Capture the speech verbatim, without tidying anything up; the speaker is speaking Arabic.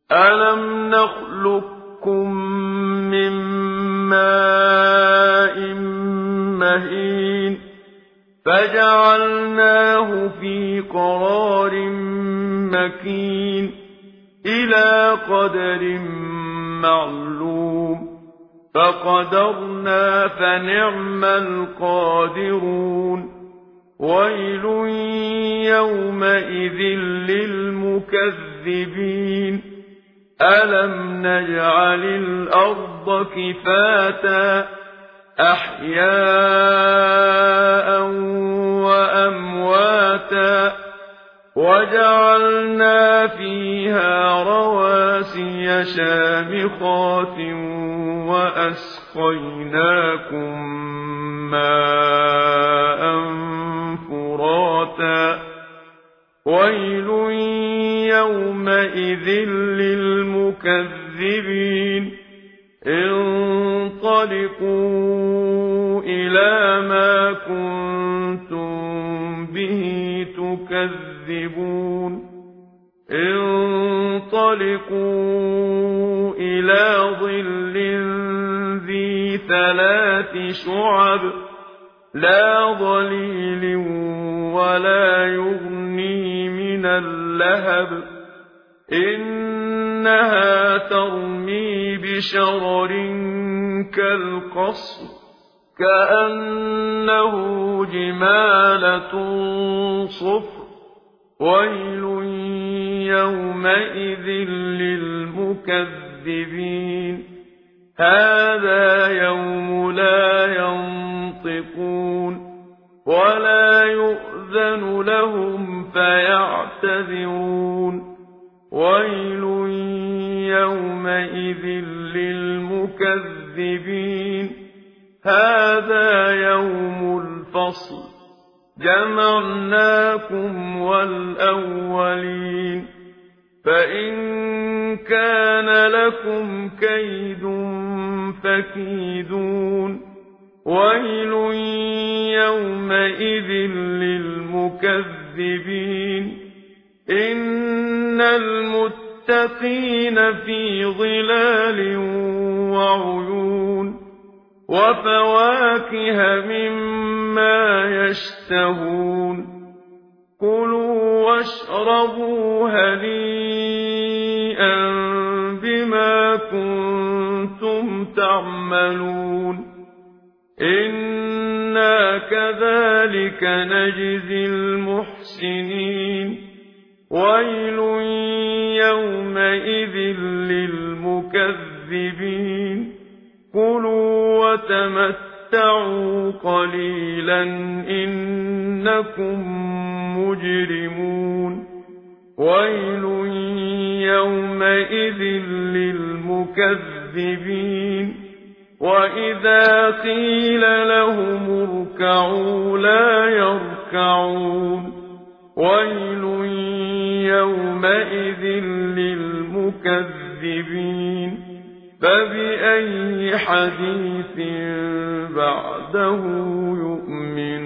أَلَمْ نَخْلُقكُّم مِّن مَّاءٍ مَّهِينٍ فَجَعَلْنَاهُ فِي قَرَارٍ مَّكِينٍ إِلَىٰ قَدَرٍ مَّعْلُومٍ فَقَدَرْنَا فَنِعْمَ الْقَادِرُونَ وَيْلٌ يَوْمَئِذٍ لِّلْمُكَذِّبِينَ أَلَمْ نَجْعَلِ الْأَرْضَ كِفَاتًا أَحْيَاءً وَأَمْوَاتًا وَجَعَلْنَا فِيهَا رَوَاسِيَ شَامِخَاتٍ وَأَسْقَيْنَاكُم مَّاءً فُرَاتًا وَيْلٌ يَوْمَئِذٍ لِّلْمُكَذِّبِينَ انطَلِقُوا إِلَىٰ مَا كُنتُم بِهِ تُكَذِّبُونَ انطَلِقُوا إِلَىٰ ظِلٍّ ذِي ثَلَاثِ شُعَبٍ لَّا ظَلِيلٍ وَلَا يُغْنِي مِنَ اللَّهَبِ إِنَّهَا تَرْمِي بِشَرَرٍ كَالْقَصْرِ كَأَنَّهُ جِمَالَتٌ صُفْرٌ وَيْلٌ يَوْمَئِذٍ لِّلْمُكَذِّبِينَ هَٰذَا يَوْمُ لَا يَنطِقُونَ وَلَا يُؤْذَنُ لَهُمْ فَيَعْتَذِرُونَ وَيْلٌ يَوْمَئِذٍ لِّلْمُكَذِّبِينَ هَٰذَا يَوْمُ الْفَصْلِ جَمَعْنَاكُمْ وَالْأَوَّلِينَ فَإِن كَانَ لَكُمْ كَيْدٌ فَكِيدُونِ وَيْلٌ يَوْمَئِذٍ لِّلْمُكَذِّبِينَ إِنَّ الْمُتَّقِينَ فِي ظِلَالٍ وَعُيُونٍ وَفَوَاكِهَ مِمَّا يَشْتَهُونَ كُلُوا وَاشْرَبُوا هَنِيئًا بِمَا كُنتُمْ تَعْمَلُونَ إِنَّا كَذَٰلِكَ نَجْزِي الْمُحْسِنِينَ وَيْلٌ يَوْمَئِذٍ لِّلْمُكَذِّبِينَ كُلُوا وَتَمَتَّعُوا قَلِيلًا إِنَّكُم مُّجْرِمُونَ وَيْلٌ يَوْمَئِذٍ لِّلْمُكَذِّبِينَ وَإِذَا قِيلَ لَهُمُ ارْكَعُوا لَا يَرْكَعُونَ وَيْلٌ يَوْمَئِذٍ لِّلْمُكَذِّبِينَ فَبِأَيِّ حَدِيثٍ بَعْدَهُ يُؤْمِنُونَ